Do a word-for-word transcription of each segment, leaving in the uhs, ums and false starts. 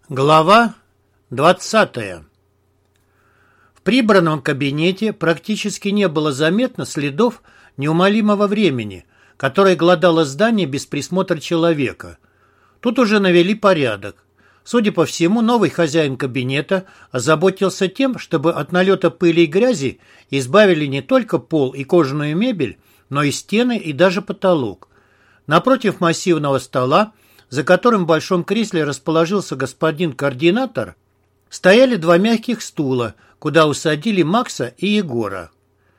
Глава двадцатая. В прибранном кабинете практически не было заметно следов неумолимого времени, которое глодало здание без присмотра человека. Тут уже навели порядок. Судя по всему, новый хозяин кабинета озаботился тем, чтобы от налета пыли и грязи избавили не только пол и кожаную мебель, но и стены и даже потолок. Напротив массивного стола, за которым в большом кресле расположился господин координатор, стояли два мягких стула, куда усадили Макса и Егора.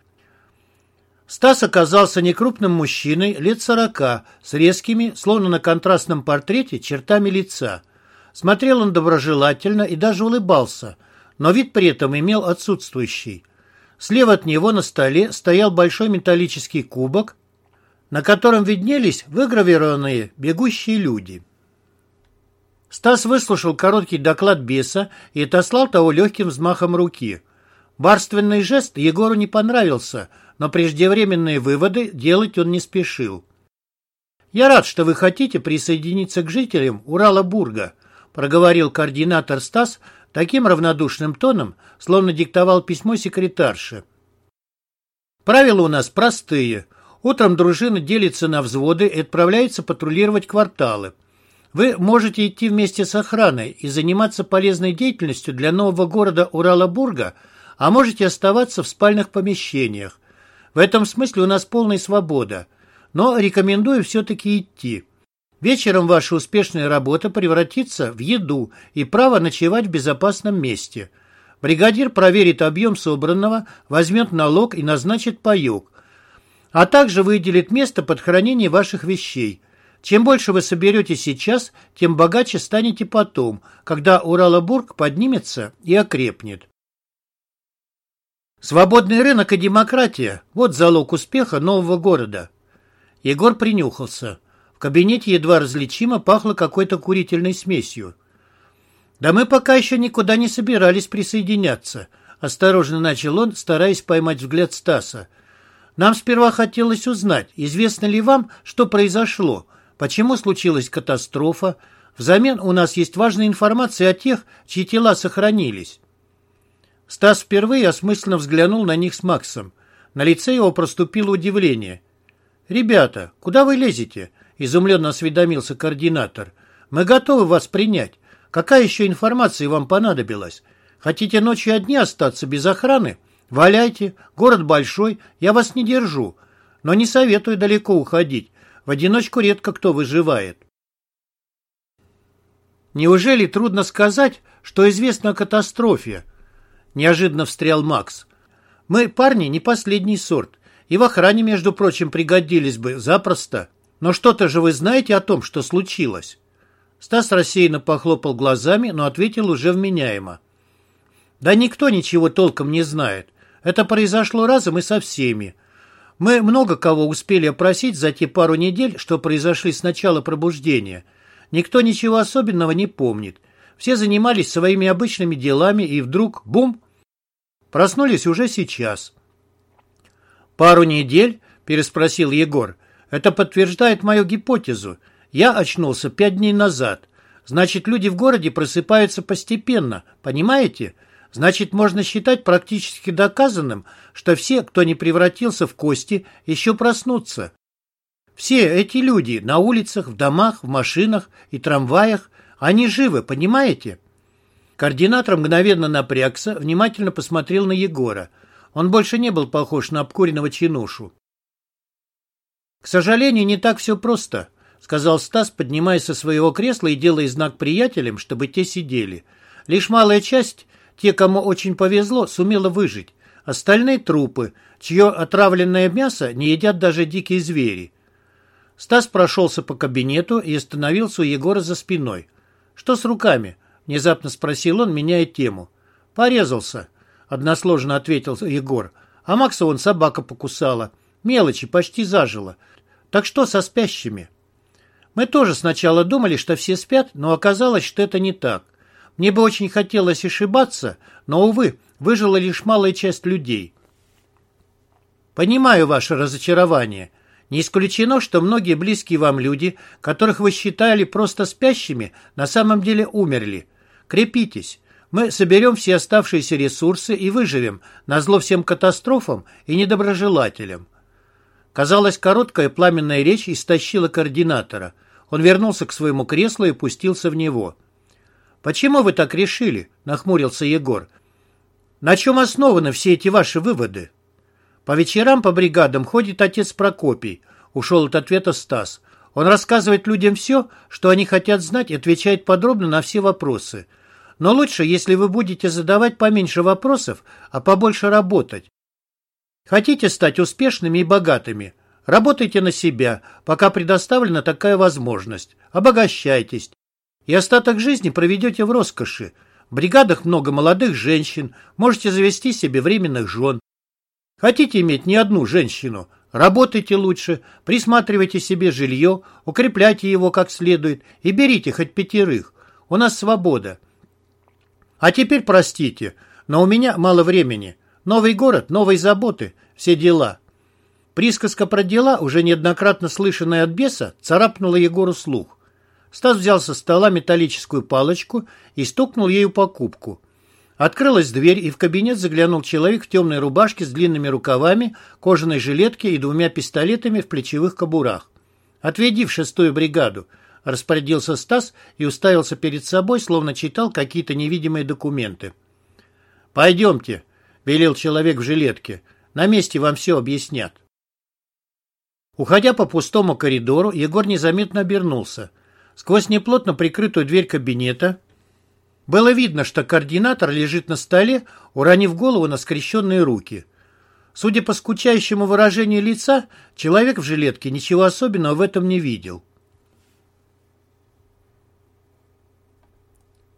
Стас оказался некрупным мужчиной лет сорока, с резкими, словно на контрастном портрете, чертами лица. Смотрел он доброжелательно и даже улыбался, но вид при этом имел отсутствующий. Слева от него на столе стоял большой металлический кубок, на котором виднелись выгравированные бегущие люди. Стас выслушал короткий доклад беса и отослал того легким взмахом руки. Барственный жест Егору не понравился, но преждевременные выводы делать он не спешил. «Я рад, что вы хотите присоединиться к жителям Урала-Бурга», проговорил координатор Стас таким равнодушным тоном, словно диктовал письмо секретарше. «Правила у нас простые. Утром дружина делится на взводы и отправляется патрулировать кварталы. Вы можете идти вместе с охраной и заниматься полезной деятельностью для нового города Урала-Бурга, а можете оставаться в спальных помещениях. В этом смысле у нас полная свобода. Но рекомендую все-таки идти. Вечером ваша успешная работа превратится в еду и право ночевать в безопасном месте. Бригадир проверит объем собранного, возьмет налог и назначит паёк, а также выделит место под хранение ваших вещей. Чем больше вы соберете сейчас, тем богаче станете потом, когда Урала-Бург поднимется и окрепнет. Свободный рынок и демократия – вот залог успеха нового города». Егор принюхался. В кабинете едва различимо пахло какой-то курительной смесью. «Да мы пока еще никуда не собирались присоединяться», – осторожно начал он, стараясь поймать взгляд Стаса. «Нам сперва хотелось узнать, известно ли вам, что произошло, почему случилась катастрофа. Взамен у нас есть важная информация о тех, чьи тела сохранились». Стас впервые осмысленно взглянул на них с Максом. На лице его проступило удивление. «Ребята, куда вы лезете?» – изумленно осведомился координатор. «Мы готовы вас принять. Какая еще информация вам понадобилась? Хотите ночью одни остаться без охраны? Валяйте, город большой, я вас не держу. Но не советую далеко уходить. В одиночку редко кто выживает». «Неужели трудно сказать, что известно о катастрофе?» Неожиданно встрял Макс. «Мы, парни, не последний сорт. И в охране, между прочим, пригодились бы запросто. Но что-то же вы знаете о том, что случилось?» Стас рассеянно похлопал глазами, но ответил уже вменяемо. «Да никто ничего толком не знает. Это произошло разом и со всеми. Мы много кого успели опросить за те пару недель, что произошли с начала пробуждения. Никто ничего особенного не помнит. Все занимались своими обычными делами, и вдруг, бум, проснулись уже сейчас». «Пару недель?» – переспросил Егор. «Это подтверждает мою гипотезу. Я очнулся пять дней назад. Значит, люди в городе просыпаются постепенно, понимаете? Значит, можно считать практически доказанным, что все, кто не превратился в кости, еще проснутся. Все эти люди на улицах, в домах, в машинах и трамваях, они живы, понимаете?» Координатор мгновенно напрягся, внимательно посмотрел на Егора. Он больше не был похож на обкуренного чинушу. «К сожалению, не так все просто», — сказал Стас, поднимаясь со своего кресла и делая знак приятелям, чтобы те сидели. «Лишь малая часть, те, кому очень повезло, сумела выжить. Остальные трупы, чье отравленное мясо не едят даже дикие звери». Стас прошелся по кабинету и остановился у Егора за спиной. «Что с руками?» — внезапно спросил он, меняя тему. «Порезался», — односложно ответил Егор. «А Макса вон собака покусала. Мелочи, почти зажила. Так что со спящими?» «Мы тоже сначала думали, что все спят, но оказалось, что это не так. Мне бы очень хотелось ошибаться, но, увы, выжила лишь малая часть людей». «Понимаю ваше разочарование. Не исключено, что многие близкие вам люди, которых вы считали просто спящими, на самом деле умерли. Крепитесь. Мы соберем все оставшиеся ресурсы и выживем, назло всем катастрофам и недоброжелателям». Казалось, короткая пламенная речь истощила координатора. Он вернулся к своему креслу и пустился в него. «Почему вы так решили?» – нахмурился Егор. «На чем основаны все эти ваши выводы?» «По вечерам по бригадам ходит отец Прокопий», – ушел от ответа Стас. «Он рассказывает людям все, что они хотят знать, и отвечает подробно на все вопросы. Но лучше, если вы будете задавать поменьше вопросов, а побольше работать. Хотите стать успешными и богатыми? Работайте на себя, пока предоставлена такая возможность. Обогащайтесь. И остаток жизни проведете в роскоши. В бригадах много молодых женщин, можете завести себе временных жен. Хотите иметь не одну женщину? Работайте лучше, присматривайте себе жилье, укрепляйте его как следует и берите хоть пятерых. У нас свобода. А теперь простите, но у меня мало времени. Новый город, новые заботы, все дела». Присказка про дела, уже неоднократно слышанная от беса, царапнула Егору слух. Стас взял со стола металлическую палочку и стукнул ею по кубку. Открылась дверь, и в кабинет заглянул человек в темной рубашке с длинными рукавами, кожаной жилетке и двумя пистолетами в плечевых кобурах. «Отведи в шестую бригаду», — распорядился Стас и уставился перед собой, словно читал какие-то невидимые документы. «Пойдемте», — велел человек в жилетке. «На месте вам все объяснят». Уходя по пустому коридору, Егор незаметно обернулся. Сквозь неплотно прикрытую дверь кабинета было видно, что координатор лежит на столе, уронив голову на скрещенные руки. Судя по скучающему выражению лица, человек в жилетке ничего особенного в этом не видел.